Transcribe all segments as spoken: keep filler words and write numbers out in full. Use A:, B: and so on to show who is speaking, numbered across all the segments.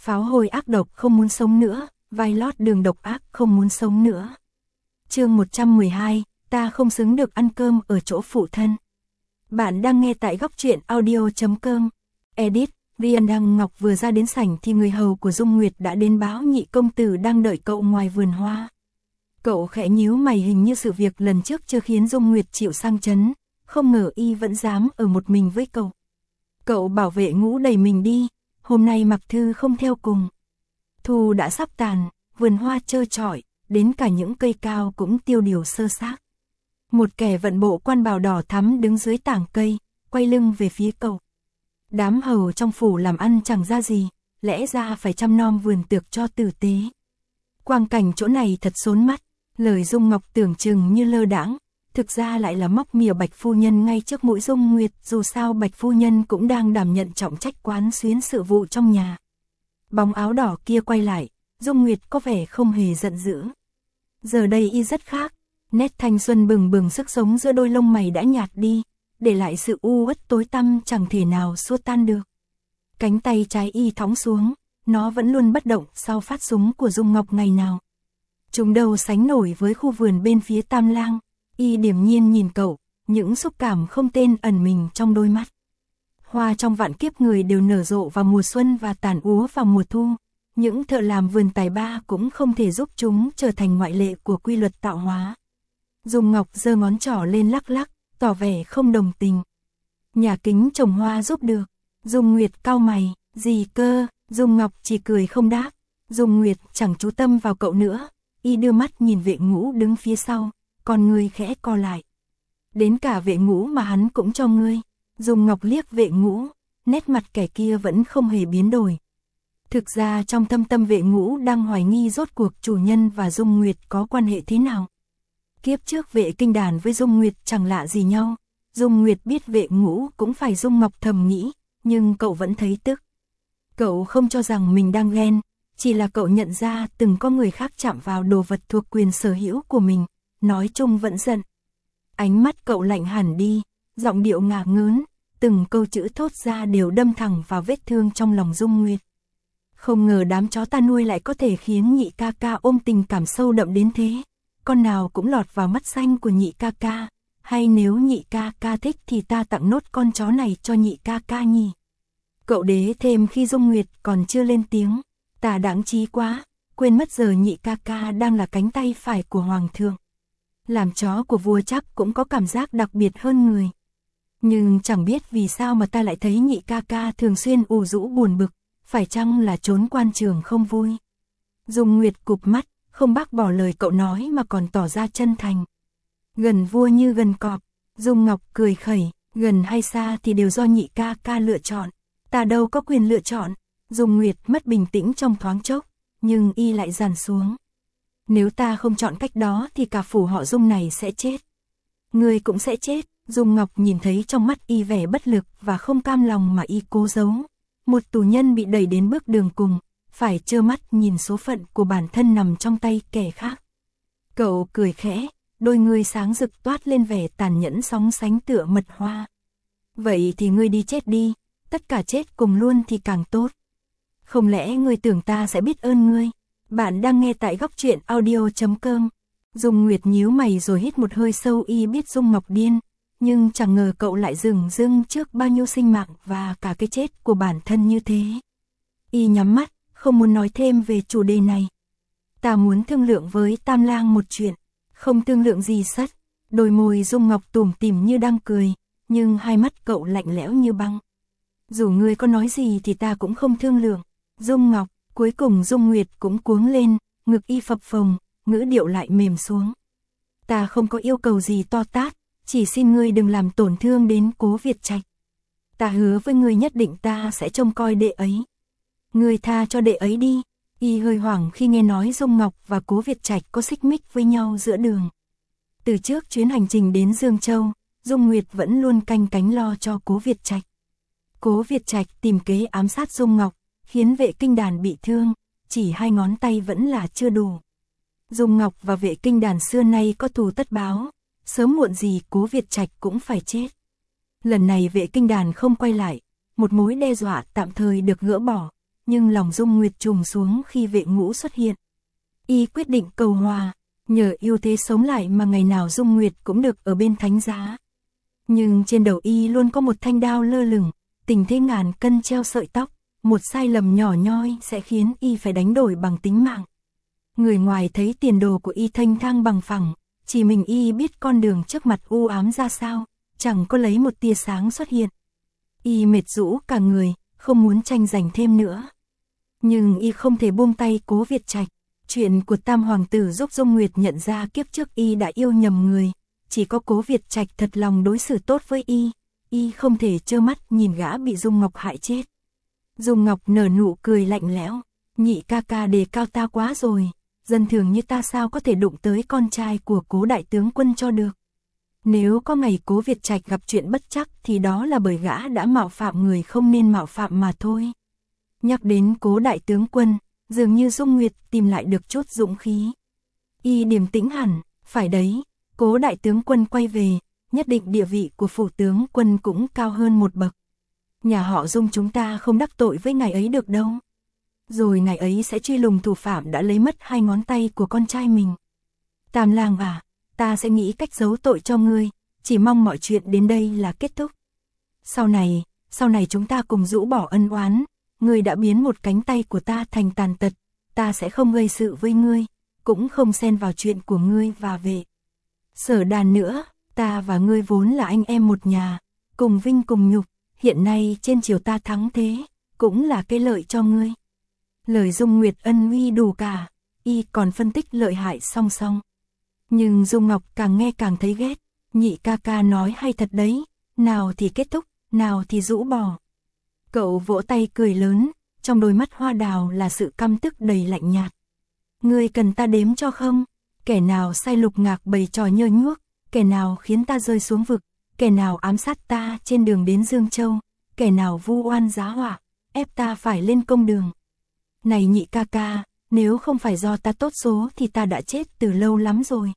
A: Pháo hôi ác độc không muốn sống nữa, vai lót đường độc ác không muốn sống nữa. Chương một trăm mười hai, ta không xứng được ăn cơm ở chỗ phụ thân. Bạn đang nghe tại góc truyện audio chấm com. Edit, Rian Đăng Ngọc vừa ra đến sảnh thì người hầu của Dung Nguyệt đã đến báo nhị công tử đang đợi cậu ngoài vườn hoa. Cậu khẽ nhíu mày, hình như sự việc lần trước chưa khiến Dung Nguyệt chịu sang chấn, không ngờ y vẫn dám ở một mình với cậu. Cậu bảo vệ ngũ đẩy mình đi, hôm nay Mặc Thư không theo cùng. Thu đã sắp tàn, vườn hoa trơ trọi, đến cả những cây cao cũng tiêu điều sơ xác. Một kẻ vận bộ quan bào đỏ thắm đứng dưới tảng cây, quay lưng về phía cậu. Đám hầu trong phủ làm ăn chẳng ra gì, lẽ ra phải chăm nom vườn tược cho tử tế. Quang cảnh chỗ này thật xốn mắt, lời Dung Ngọc tưởng chừng như lơ đãng, thực ra lại là móc mỉa Bạch phu nhân ngay trước mũi Dung Nguyệt, dù sao Bạch phu nhân cũng đang đảm nhận trọng trách quán xuyến sự vụ trong nhà. Bóng áo đỏ kia quay lại, Dung Nguyệt có vẻ không hề giận dữ. Giờ đây y rất khác, nét thanh xuân bừng bừng sức sống giữa đôi lông mày đã nhạt đi, để lại sự u uất tối tăm chẳng thể nào xua tan được. Cánh tay trái y thõng xuống, nó vẫn luôn bất động sau phát súng của Dung Ngọc ngày nào. Chúng đâu sánh nổi với khu vườn bên phía Tam Lang. Y điềm nhiên nhìn cậu, những xúc cảm không tên ẩn mình trong đôi mắt. Hoa trong vạn kiếp người đều nở rộ vào mùa xuân và tàn úa vào mùa thu. Những thợ làm vườn tài ba cũng không thể giúp chúng trở thành ngoại lệ của quy luật tạo hóa. Dung Ngọc giơ ngón trỏ lên lắc lắc, tỏ vẻ không đồng tình. Nhà kính trồng hoa giúp được. Dung Nguyệt cau mày, gì cơ? Dung Ngọc chỉ cười không đáp. Dung Nguyệt chẳng chú tâm vào cậu nữa. Y đưa mắt nhìn Vệ Ngũ đứng phía sau, còn người khẽ co lại. Đến cả Vệ Ngũ mà hắn cũng cho ngươi. Dung Ngọc liếc Vệ Ngũ, nét mặt kẻ kia vẫn không hề biến đổi. Thực ra trong thâm tâm Vệ Ngũ đang hoài nghi rốt cuộc chủ nhân và Dung Nguyệt có quan hệ thế nào. Kiếp trước Vệ Kinh Đàn với Dung Nguyệt chẳng lạ gì nhau. Dung Nguyệt biết Vệ Ngũ cũng phải Dung Ngọc thầm nghĩ, nhưng cậu vẫn thấy tức. Cậu không cho rằng mình đang ghen, chỉ là cậu nhận ra từng có người khác chạm vào đồ vật thuộc quyền sở hữu của mình, nói chung vẫn giận. Ánh mắt cậu lạnh hẳn đi, giọng điệu ngả ngớn, từng câu chữ thốt ra đều đâm thẳng vào vết thương trong lòng Dung Nguyệt. Không ngờ đám chó ta nuôi lại có thể khiến nhị ca ca ôm tình cảm sâu đậm đến thế, con nào cũng lọt vào mắt xanh của nhị ca ca, hay nếu nhị ca ca thích thì ta tặng nốt con chó này cho nhị ca ca nhỉ. Cậu đế thêm khi Dung Nguyệt còn chưa lên tiếng, ta đáng trí quá, quên mất giờ nhị ca ca đang là cánh tay phải của hoàng thượng. Làm chó của vua chắc cũng có cảm giác đặc biệt hơn người. Nhưng chẳng biết vì sao mà ta lại thấy nhị ca ca thường xuyên ủ rũ buồn bực, phải chăng là trốn quan trường không vui. Dung Nguyệt cụp mắt, không bác bỏ lời cậu nói mà còn tỏ ra chân thành. Gần vua như gần cọp, Dung Ngọc cười khẩy, gần hay xa thì đều do nhị ca ca lựa chọn, ta đâu có quyền lựa chọn. Dung Nguyệt mất bình tĩnh trong thoáng chốc, nhưng y lại dằn xuống. Nếu ta không chọn cách đó thì cả phủ họ Dung này sẽ chết. Ngươi cũng sẽ chết. Dung Ngọc nhìn thấy trong mắt y vẻ bất lực và không cam lòng mà y cố giấu. Một tù nhân bị đẩy đến bước đường cùng, phải trơ mắt nhìn số phận của bản thân nằm trong tay kẻ khác. Cậu cười khẽ, đôi ngươi sáng rực toát lên vẻ tàn nhẫn sóng sánh tựa mật hoa. Vậy thì ngươi đi chết đi, tất cả chết cùng luôn thì càng tốt. Không lẽ ngươi tưởng ta sẽ biết ơn ngươi? Bạn đang nghe tại góc truyện audio chấm com. Dung Nguyệt nhíu mày rồi hít một hơi sâu, y biết Dung Ngọc điên, nhưng chẳng ngờ cậu lại dừng dưng trước bao nhiêu sinh mạng và cả cái chết của bản thân như thế. Y nhắm mắt, không muốn nói thêm về chủ đề này. Ta muốn thương lượng với Tam Lang một chuyện. Không thương lượng gì sất. Đôi môi Dung Ngọc tủm tỉm như đang cười, nhưng hai mắt cậu lạnh lẽo như băng. Dù ngươi có nói gì thì ta cũng không thương lượng. Dung Ngọc, cuối cùng Dung Nguyệt cũng cuống lên, ngực y phập phồng, ngữ điệu lại mềm xuống. Ta không có yêu cầu gì to tát, chỉ xin ngươi đừng làm tổn thương đến Cố Việt Trạch. Ta hứa với ngươi nhất định ta sẽ trông coi đệ ấy. Ngươi tha cho đệ ấy đi. Y hơi hoảng khi nghe nói Dung Ngọc và Cố Việt Trạch có xích mích với nhau giữa đường. Từ trước chuyến hành trình đến Dương Châu, Dung Nguyệt vẫn luôn canh cánh lo cho Cố Việt Trạch. Cố Việt Trạch tìm kế ám sát Dung Ngọc, khiến Vệ Kinh Đàn bị thương, chỉ hai ngón tay vẫn là chưa đủ. Dung Ngọc và Vệ Kinh Đàn xưa nay có thù tất báo, sớm muộn gì Cố Việt Trạch cũng phải chết. Lần này Vệ Kinh Đàn không quay lại, một mối đe dọa tạm thời được gỡ bỏ, nhưng lòng Dung Nguyệt trùng xuống khi Vệ Ngũ xuất hiện. Y quyết định cầu hòa, nhờ yêu thế sống lại mà ngày nào Dung Nguyệt cũng được ở bên thánh giá. Nhưng trên đầu Y luôn có một thanh đao lơ lửng, tình thế ngàn cân treo sợi tóc, một sai lầm nhỏ nhoi sẽ khiến Y phải đánh đổi bằng tính mạng. Người ngoài thấy tiền đồ của Y thanh thang bằng phẳng, chỉ mình Y biết con đường trước mặt u ám ra sao, chẳng có lấy một tia sáng xuất hiện. Y mệt rũ cả người, không muốn tranh giành thêm nữa. Nhưng Y không thể buông tay Cố Việt Trạch. Chuyện của Tam Hoàng tử giúp Dung Nguyệt nhận ra kiếp trước Y đã yêu nhầm người. Chỉ có Cố Việt Trạch thật lòng đối xử tốt với Y. Y không thể trơ mắt nhìn gã bị Dung Ngọc hại chết. Dung Ngọc nở nụ cười lạnh lẽo. Nhị ca ca đề cao ta quá rồi. Dân thường như ta sao có thể đụng tới con trai của Cố đại tướng quân cho được. Nếu có ngày Cố Việt Trạch gặp chuyện bất trắc thì đó là bởi gã đã mạo phạm người không nên mạo phạm mà thôi. Nhắc đến Cố đại tướng quân, dường như Dung Nguyệt tìm lại được chút dũng khí. Y điềm tĩnh hẳn, phải đấy, Cố đại tướng quân quay về, nhất định địa vị của phủ tướng quân cũng cao hơn một bậc. Nhà họ Dung chúng ta không đắc tội với ngài ấy được đâu. Rồi ngài ấy sẽ truy lùng thủ phạm đã lấy mất hai ngón tay của con trai mình. Tam lang à, ta sẽ nghĩ cách giấu tội cho ngươi, chỉ mong mọi chuyện đến đây là kết thúc. Sau này, sau này chúng ta cùng rũ bỏ ân oán, ngươi đã biến một cánh tay của ta thành tàn tật, ta sẽ không gây sự với ngươi, cũng không xen vào chuyện của ngươi và Vệ Sở Đàn nữa, ta và ngươi vốn là anh em một nhà, cùng vinh cùng nhục, hiện nay trên triều ta thắng thế, cũng là cái lợi cho ngươi. Lời Dung Nguyệt ân uy đủ cả, Y còn phân tích lợi hại song song. Nhưng Dung Ngọc càng nghe càng thấy ghét, nhị ca ca nói hay thật đấy, nào thì kết thúc, nào thì rũ bỏ. Cậu vỗ tay cười lớn, trong đôi mắt hoa đào là sự căm tức đầy lạnh nhạt. Ngươi cần ta đếm cho không? Kẻ nào sai Lục Ngạc bày trò nhơ nhuốc, kẻ nào khiến ta rơi xuống vực, kẻ nào ám sát ta trên đường đến Dương Châu, kẻ nào vu oan giá họa, ép ta phải lên công đường. Này nhị ca ca, nếu không phải do ta tốt số thì ta đã chết từ lâu lắm rồi.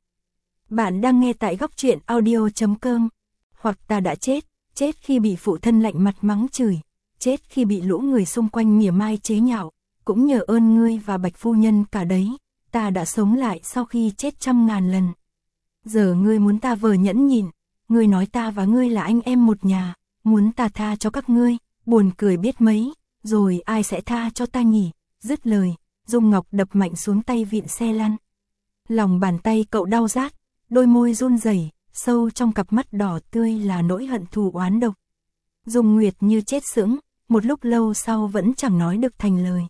A: Bạn đang nghe tại góc truyện audio chấm com. Hoặc ta đã chết, chết khi bị phụ thân lạnh mặt mắng chửi, chết khi bị lũ người xung quanh mỉa mai chế nhạo, cũng nhờ ơn ngươi và Bạch phu nhân cả đấy, ta đã sống lại sau khi chết trăm ngàn lần. Giờ ngươi muốn ta vờ nhẫn nhịn, ngươi nói ta và ngươi là anh em một nhà, muốn ta tha cho các ngươi, buồn cười biết mấy, rồi ai sẽ tha cho ta nhỉ? Dứt lời, Dung Ngọc đập mạnh xuống tay vịn xe lăn. Lòng bàn tay cậu đau rát, đôi môi run rẩy, sâu trong cặp mắt đỏ tươi là nỗi hận thù oán độc. Dung Nguyệt như chết sững, một lúc lâu sau vẫn chẳng nói được thành lời.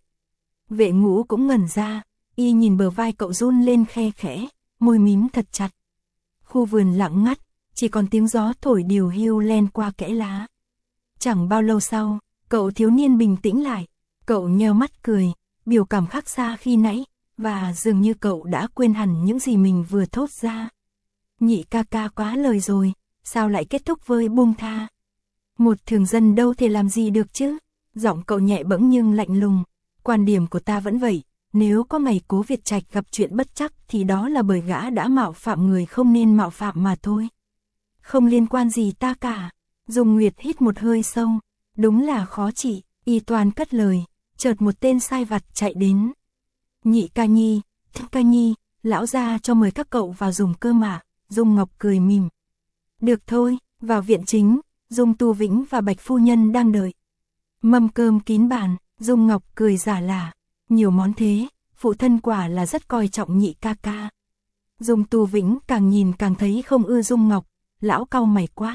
A: Vệ Ngũ cũng ngẩn ra, Y nhìn bờ vai cậu run lên khe khẽ, môi mím thật chặt. Khu vườn lặng ngắt, chỉ còn tiếng gió thổi điều hiu len qua kẽ lá. Chẳng bao lâu sau, cậu thiếu niên bình tĩnh lại, cậu nheo mắt cười, biểu cảm khác xa khi nãy, và dường như cậu đã quên hẳn những gì mình vừa thốt ra. Nhị ca ca quá lời rồi, sao lại kết thúc với buông tha? Một thường dân đâu thể làm gì được chứ? Giọng cậu nhẹ bẫng nhưng lạnh lùng. Quan điểm của ta vẫn vậy, nếu có ngày Cố Việt Trạch gặp chuyện bất trắc thì đó là bởi gã đã mạo phạm người không nên mạo phạm mà thôi. Không liên quan gì ta cả. Dung Nguyệt hít một hơi sâu, đúng là khó trị. Y toàn cất lời, chợt một tên sai vặt chạy đến. Nhị ca nhi, ca nhi, lão gia cho mời các cậu vào dùng cơm ạ. Dung Ngọc cười mỉm. Được thôi, vào viện chính, Dung Tu Vĩnh và Bạch phu nhân đang đợi. Mâm cơm kín bàn, Dung Ngọc cười giả lả. Nhiều món thế, phụ thân quả là rất coi trọng nhị ca ca. Dung Tu Vĩnh càng nhìn càng thấy không ưa Dung Ngọc, lão cau mày quát.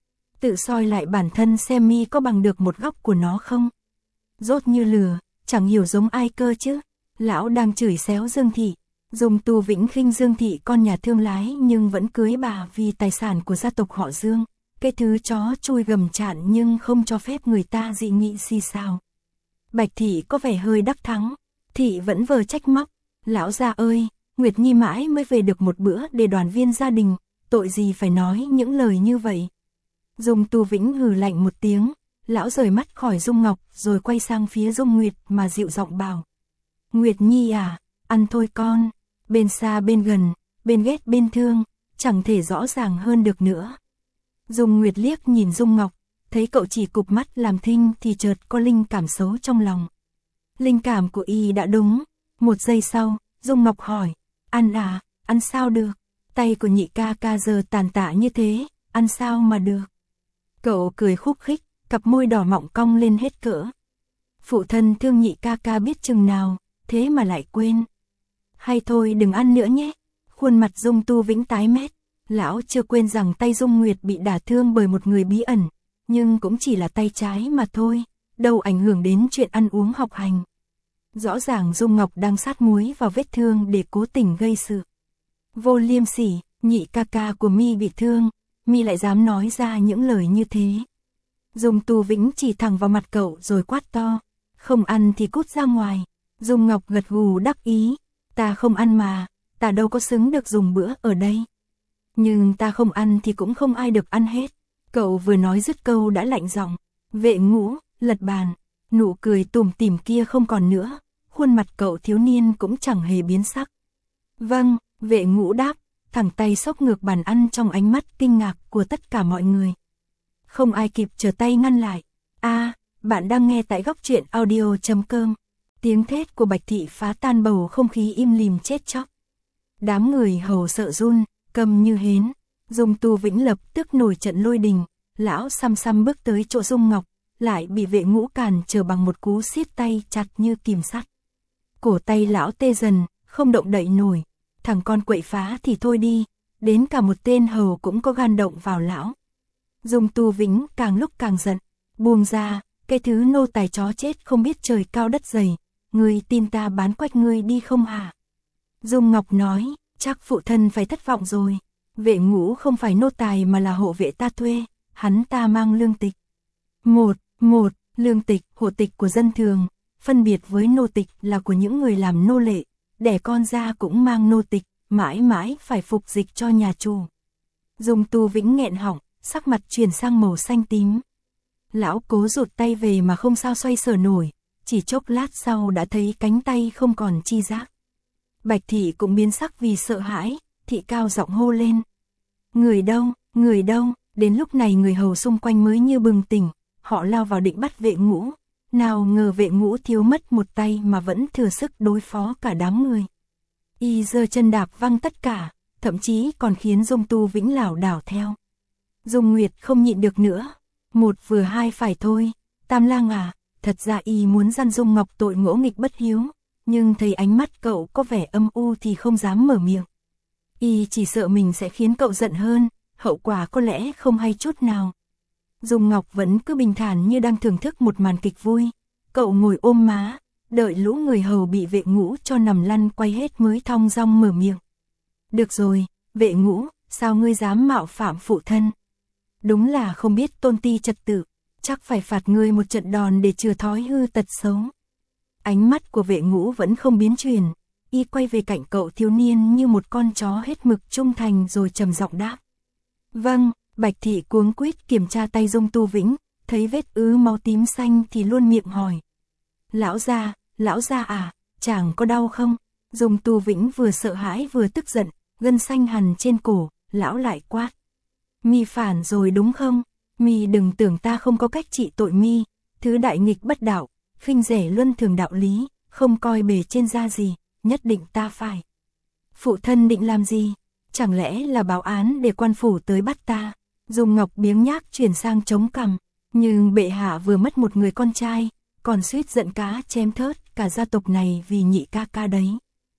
A: Tự soi lại bản thân xem mi có bằng được một góc của nó không? Rốt như lừa, chẳng hiểu giống ai cơ chứ. Lão đang chửi xéo Dương Thị. Dung Tu Vĩnh khinh Dương Thị con nhà thương lái nhưng vẫn cưới bà vì tài sản của gia tộc họ Dương. Cái thứ chó chui gầm chạn nhưng không cho phép người ta dị nghị si sao. Bạch Thị có vẻ hơi đắc thắng. Thị vẫn vờ trách móc. Lão gia ơi, Nguyệt Nhi mãi mới về được một bữa để đoàn viên gia đình. Tội gì phải nói những lời như vậy. Dung Tu Vĩnh hừ lạnh một tiếng. Lão rời mắt khỏi Dung Ngọc rồi quay sang phía Dung Nguyệt mà dịu giọng bảo. Nguyệt Nhi à, ăn thôi con. Bên xa bên gần, bên ghét bên thương, chẳng thể rõ ràng hơn được nữa. Dung Nguyệt liếc nhìn Dung Ngọc, thấy cậu chỉ cụp mắt làm thinh thì chợt có linh cảm xấu trong lòng. Linh cảm của y đã đúng. Một giây sau, Dung Ngọc hỏi, ăn à, ăn sao được? Tay của nhị ca ca giờ tàn tạ như thế, ăn sao mà được? Cậu cười khúc khích, cặp môi đỏ mọng cong lên hết cỡ. Phụ thân thương nhị ca ca biết chừng nào, thế mà lại quên. Hay thôi đừng ăn nữa nhé. Khuôn mặt Dung Tu Vĩnh tái mét. Lão chưa quên rằng tay Dung Nguyệt bị đả thương bởi một người bí ẩn, nhưng cũng chỉ là tay trái mà thôi, đâu ảnh hưởng đến chuyện ăn uống học hành. Rõ ràng Dung Ngọc đang sát muối vào vết thương để cố tình gây sự. Vô liêm sỉ, nhị ca ca của mi bị thương, mi lại dám nói ra những lời như thế. Dung Tu Vĩnh chỉ thẳng vào mặt cậu rồi quát to, không ăn thì cút ra ngoài. Dung Ngọc gật gù đắc ý, ta không ăn mà, ta đâu có xứng được dùng bữa ở đây. Nhưng ta không ăn thì cũng không ai được ăn hết. Cậu vừa nói dứt câu đã lạnh giọng, Vệ Ngũ, lật bàn, nụ cười tủm tỉm kia không còn nữa, khuôn mặt cậu thiếu niên cũng chẳng hề biến sắc. Vâng, Vệ Ngũ đáp, thẳng tay xốc ngược bàn ăn trong ánh mắt kinh ngạc của tất cả mọi người. Không ai kịp trở tay ngăn lại. A, à, bạn đang nghe tại góc truyện audio chấm com. Tiếng thét của Bạch Thị phá tan bầu không khí im lìm chết chóc. Đám người hầu sợ run, câm như hến. Dung Tu Vĩnh lập tức nổi trận lôi đình. Lão xăm xăm bước tới chỗ Dung Ngọc, lại bị Vệ Ngũ cản trở bằng một cú siết tay chặt như kìm sắt. Cổ tay lão tê dần, không động đậy nổi. Thằng con quậy phá thì thôi đi, đến cả một tên hầu cũng có gan động vào lão. Dung Tu Vĩnh càng lúc càng giận, buông ra, cái thứ nô tài chó chết không biết trời cao đất dày, ngươi tin ta bán quách ngươi đi không hả? Dung Ngọc nói, chắc phụ thân phải thất vọng rồi, Vệ Ngũ không phải nô tài mà là hộ vệ ta thuê, hắn ta mang lương tịch. Một, một, lương tịch, hộ tịch của dân thường, phân biệt với nô tịch là của những người làm nô lệ, đẻ con ra cũng mang nô tịch, mãi mãi phải phục dịch cho nhà chủ. Dung Tu Vĩnh nghẹn họng, sắc mặt chuyển sang màu xanh tím. Lão cố rụt tay về mà không sao xoay sở nổi, chỉ chốc lát sau đã thấy cánh tay không còn chi giác. Bạch Thị cũng biến sắc vì sợ hãi, Thị cao giọng hô lên. Người đâu, người đâu, đến lúc này người hầu xung quanh mới như bừng tỉnh, họ lao vào định bắt Vệ Ngũ. Nào ngờ Vệ Ngũ thiếu mất một tay mà vẫn thừa sức đối phó cả đám người. Y giơ chân đạp văng tất cả, thậm chí còn khiến Dung Tu Vĩnh lảo đảo theo. Dung Nguyệt không nhịn được nữa. Một vừa hai phải thôi, Tam Lang à, thật ra y muốn gian Dung Ngọc tội ngỗ nghịch bất hiếu, nhưng thấy ánh mắt cậu có vẻ âm u thì không dám mở miệng. Y chỉ sợ mình sẽ khiến cậu giận hơn, hậu quả có lẽ không hay chút nào. Dung Ngọc vẫn cứ bình thản như đang thưởng thức một màn kịch vui. Cậu ngồi ôm má, đợi lũ người hầu bị Vệ Ngũ cho nằm lăn quay hết mới thong dong mở miệng. Được rồi, Vệ Ngũ, sao ngươi dám mạo phạm phụ thân? Đúng là không biết tôn ti trật tự, chắc phải phạt ngươi một trận đòn để chừa thói hư tật xấu. Ánh mắt của Vệ Ngũ vẫn không biến chuyển, y quay về cạnh cậu thiếu niên như một con chó hết mực trung thành rồi trầm giọng đáp. Vâng, Bạch Thị cuống quýt kiểm tra tay Dung Tu Vĩnh, thấy vết ứ máu tím xanh thì luôn miệng hỏi. Lão gia, lão gia à, chàng có đau không? Dung Tu Vĩnh vừa sợ hãi vừa tức giận, gân xanh hằn trên cổ, lão lại quát. Mi phản rồi đúng không? Mi đừng tưởng ta không có cách trị tội mi, thứ đại nghịch bất đạo, khinh rẻ luân thường đạo lý, không coi bề trên ra gì, nhất định ta phải. Phụ thân định làm gì? Chẳng lẽ là báo án để quan phủ tới bắt ta? Dung Ngọc biếng nhác chuyển sang chống cằm, nhưng bệ hạ vừa mất một người con trai, còn suýt giận cá chém thớt cả gia tộc này vì nhị ca ca đấy.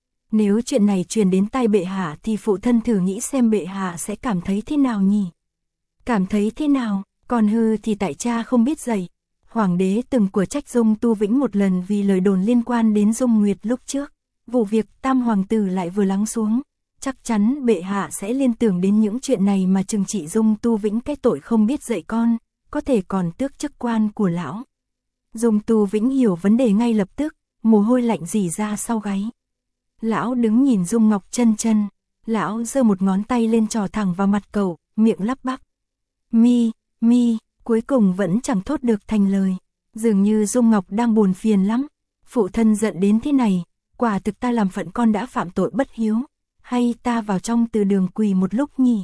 A: Nếu chuyện này truyền đến tai bệ hạ thì phụ thân thử nghĩ xem bệ hạ sẽ cảm thấy thế nào nhỉ? Cảm thấy thế nào, còn hư thì tại cha không biết dạy. Hoàng đế từng của trách Dung Tu Vĩnh một lần vì lời đồn liên quan đến Dung Nguyệt lúc trước. Vụ việc tam hoàng tử lại vừa lắng xuống, chắc chắn bệ hạ sẽ liên tưởng đến những chuyện này mà trừng trị Dung Tu Vĩnh cái tội không biết dạy con, có thể còn tước chức quan của lão. Dung Tu Vĩnh hiểu vấn đề ngay lập tức, mồ hôi lạnh rỉ ra sau gáy. Lão đứng nhìn Dung Ngọc chân chân, lão giơ một ngón tay lên trò thẳng vào mặt cậu, miệng lắp bắp. Mi, mi, cuối cùng vẫn chẳng thốt được thành lời. Dường như Dung Ngọc đang buồn phiền lắm. Phụ thân giận đến thế này, quả thực ta làm phận con đã phạm tội bất hiếu, hay ta vào trong từ đường quỳ một lúc nhỉ?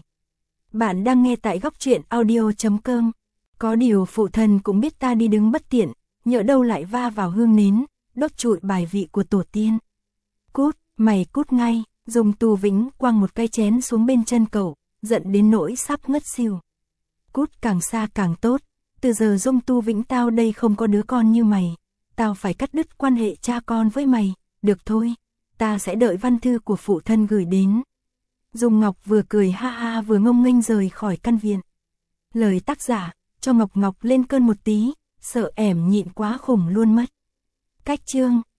A: Bạn đang nghe tại góc truyện audio chấm com. Có điều phụ thân cũng biết ta đi đứng bất tiện, nhỡ đâu lại va vào hương nến, đốt trụi bài vị của tổ tiên. Cút, mày cút ngay, dùng Tu Vĩnh quăng một cái chén xuống bên chân cậu, giận đến nỗi sắp ngất xỉu. Cút càng xa càng tốt, từ giờ Dung Tu Vĩnh tao đây không có đứa con như mày, tao phải cắt đứt quan hệ cha con với mày, được thôi, ta sẽ đợi văn thư của phụ thân gửi đến. Dung Ngọc vừa cười ha ha vừa ngông nghênh rời khỏi căn viện. Lời tác giả, cho Ngọc Ngọc lên cơn một tí, sợ ẻm nhịn quá khủng luôn mất. Cách chương